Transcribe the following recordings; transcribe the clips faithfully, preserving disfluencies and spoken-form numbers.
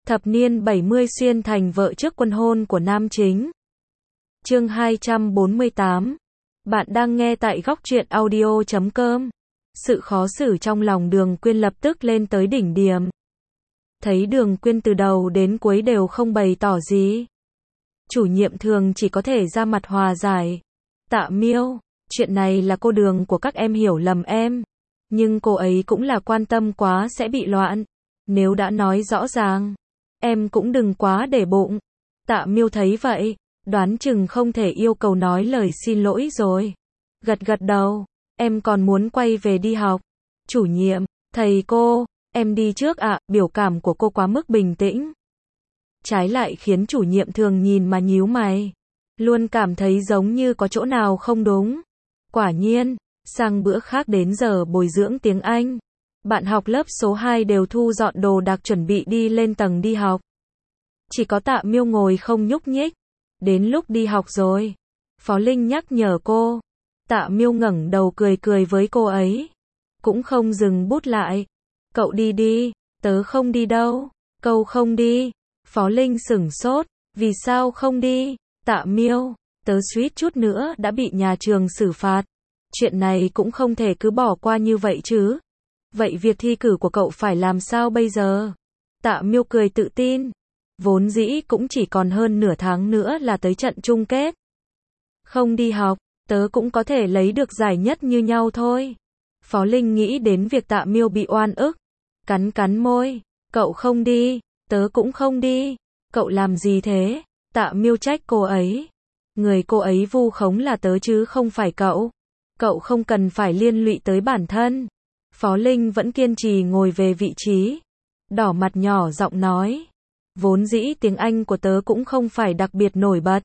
Thập niên bảy mươi xuyên thành vợ trước quân hôn của nam chính. Chương hai trăm bốn mươi tám. Bạn đang nghe tại góc truyện audio chấm com. Sự khó xử trong lòng Đường Quyên lập tức lên tới đỉnh điểm. Thấy Đường Quyên từ đầu đến cuối đều không bày tỏ gì. Chủ nhiệm thường chỉ có thể ra mặt hòa giải. Tạ Miêu, chuyện này là cô Đường của các em hiểu lầm em. Nhưng cô ấy cũng là quan tâm quá sẽ bị loạn. Nếu đã nói rõ ràng, em cũng đừng quá để bụng. Tạ Miêu thấy vậy, đoán chừng không thể yêu cầu nói lời xin lỗi rồi. Gật gật đầu, em còn muốn quay về đi học. Chủ nhiệm, thầy cô, em đi trước ạ, biểu cảm của cô quá mức bình tĩnh. Trái lại khiến chủ nhiệm thường nhìn mà nhíu mày. Luôn cảm thấy giống như có chỗ nào không đúng. Quả nhiên, sang bữa khác đến giờ bồi dưỡng tiếng Anh. Bạn học lớp số hai đều thu dọn đồ đạc chuẩn bị đi lên tầng đi học. Chỉ có Tạ Miêu ngồi không nhúc nhích. Đến lúc đi học rồi. Phó Linh nhắc nhở cô. Tạ Miêu ngẩng đầu cười cười với cô ấy. Cũng không dừng bút lại. Cậu đi đi, tớ không đi đâu. Câu không đi. Phó Linh sửng sốt. Vì sao không đi? Tạ Miêu, tớ suýt chút nữa đã bị nhà trường xử phạt. Chuyện này cũng không thể cứ bỏ qua như vậy chứ. Vậy việc thi cử của cậu phải làm sao bây giờ? Tạ Miêu cười tự tin. Vốn dĩ cũng chỉ còn hơn nửa tháng nữa là tới trận chung kết. Không đi học, tớ cũng có thể lấy được giải nhất như nhau thôi. Phó Linh nghĩ đến việc Tạ Miêu bị oan ức. Cắn cắn môi. Cậu không đi, tớ cũng không đi. Cậu làm gì thế? Tạ Miêu trách cô ấy. Người cô ấy vu khống là tớ chứ không phải cậu. Cậu không cần phải liên lụy tới bản thân. Phó Linh vẫn kiên trì ngồi về vị trí. Đỏ mặt nhỏ giọng nói. Vốn dĩ tiếng Anh của tớ cũng không phải đặc biệt nổi bật.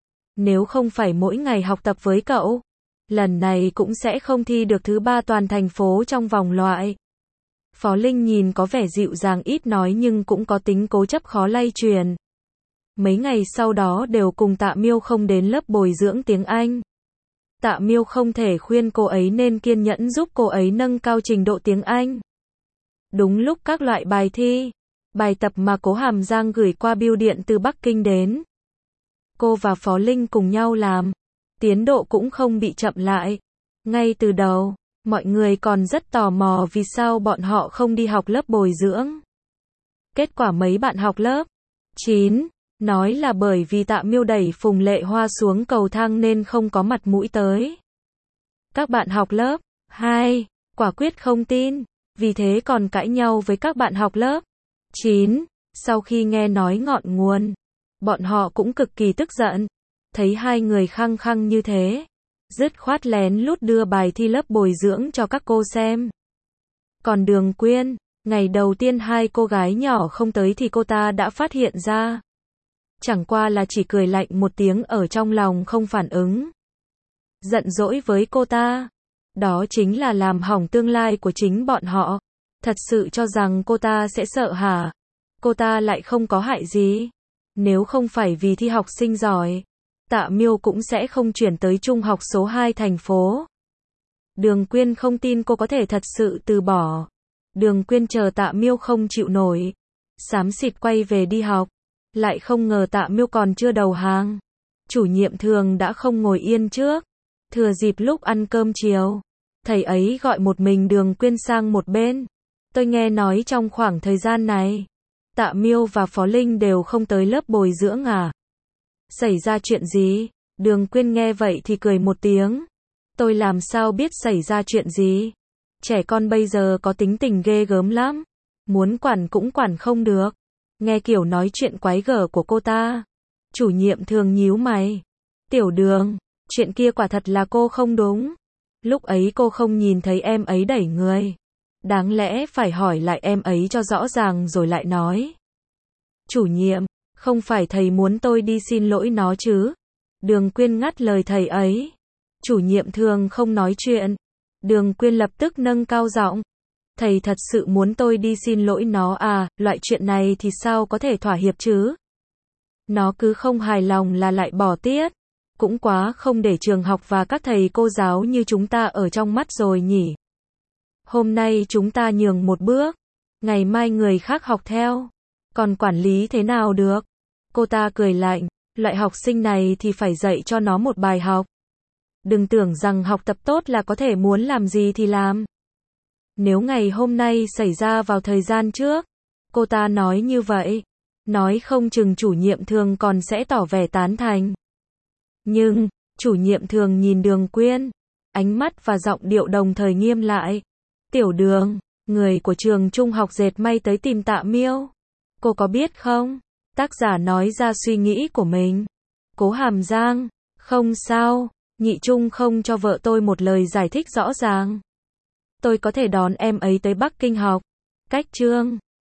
Nếu không phải mỗi ngày học tập với cậu, lần này cũng sẽ không thi được thứ ba toàn thành phố trong vòng loại. Phó Linh nhìn có vẻ dịu dàng ít nói nhưng cũng có tính cố chấp khó lay truyền. Mấy ngày sau đó đều cùng Tạ Miêu không đến lớp bồi dưỡng tiếng Anh. Tạ Miêu không thể khuyên cô ấy nên kiên nhẫn giúp cô ấy nâng cao trình độ tiếng Anh. Đúng lúc các loại bài thi, bài tập mà Cố Hàm Giang gửi qua bưu điện từ Bắc Kinh đến, cô và Phó Linh cùng nhau làm, tiến độ cũng không bị chậm lại. Ngay từ đầu, mọi người còn rất tò mò vì sao bọn họ không đi học lớp bồi dưỡng. Kết quả mấy bạn học lớp chín nói là bởi vì Tạ Miêu đẩy Phùng Lệ Hoa xuống cầu thang nên không có mặt mũi tới. Các bạn học lớp hai quả quyết không tin, vì thế còn cãi nhau với các bạn học lớp chín. Sau khi nghe nói ngọn nguồn, bọn họ cũng cực kỳ tức giận. Thấy hai người khăng khăng như thế, dứt khoát lén lút đưa bài thi lớp bồi dưỡng cho các cô xem. Còn Đường Quyên, ngày đầu tiên hai cô gái nhỏ không tới thì cô ta đã phát hiện ra. Chẳng qua là chỉ cười lạnh một tiếng ở trong lòng không phản ứng. Giận dỗi với cô ta. Đó chính là làm hỏng tương lai của chính bọn họ. Thật sự cho rằng cô ta sẽ sợ hả? Cô ta lại không có hại gì. Nếu không phải vì thi học sinh giỏi, Tạ Miêu cũng sẽ không chuyển tới trung học số hai thành phố. Đường Quyên không tin cô có thể thật sự từ bỏ. Đường Quyên chờ Tạ Miêu không chịu nổi, xám xịt quay về đi học. Lại không ngờ Tạ Miêu còn chưa đầu hàng. Chủ nhiệm thường đã không ngồi yên trước. Thừa dịp lúc ăn cơm chiều, thầy ấy gọi một mình Đường Quyên sang một bên. Tôi nghe nói trong khoảng thời gian này, Tạ Miêu và Phó Linh đều không tới lớp bồi dưỡng à? Xảy ra chuyện gì? Đường Quyên nghe vậy thì cười một tiếng. Tôi làm sao biết xảy ra chuyện gì? Trẻ con bây giờ có tính tình ghê gớm lắm. Muốn quản cũng quản không được. Nghe kiểu nói chuyện quái gở của cô ta, chủ nhiệm thường nhíu mày. Tiểu Đường, chuyện kia quả thật là cô không đúng. Lúc ấy cô không nhìn thấy em ấy đẩy người. Đáng lẽ phải hỏi lại em ấy cho rõ ràng rồi lại nói. Chủ nhiệm, không phải thầy muốn tôi đi xin lỗi nó chứ? Đường Quyên ngắt lời thầy ấy. Chủ nhiệm thường không nói chuyện. Đường Quyên lập tức nâng cao giọng. Thầy thật sự muốn tôi đi xin lỗi nó à? Loại chuyện này thì sao có thể thỏa hiệp chứ? Nó cứ không hài lòng là lại bỏ tiết. Cũng quá không để trường học và các thầy cô giáo như chúng ta ở trong mắt rồi nhỉ? Hôm nay chúng ta nhường một bước, ngày mai người khác học theo. Còn quản lý thế nào được? Cô ta cười lạnh, loại học sinh này thì phải dạy cho nó một bài học. Đừng tưởng rằng học tập tốt là có thể muốn làm gì thì làm. Nếu ngày hôm nay xảy ra vào thời gian trước, cô ta nói như vậy, nói không chừng chủ nhiệm thường còn sẽ tỏ vẻ tán thành. Nhưng, chủ nhiệm thường nhìn Đường Quyên, ánh mắt và giọng điệu đồng thời nghiêm lại. Tiểu Đường, người của trường trung học dệt may tới tìm Tạ Miêu. Cô có biết không? Tác giả nói ra suy nghĩ của mình. Cố Hàm Giang, không sao, nhị trung không cho vợ tôi một lời giải thích rõ ràng. Tôi có thể đón em ấy tới Bắc Kinh học. Cách Trương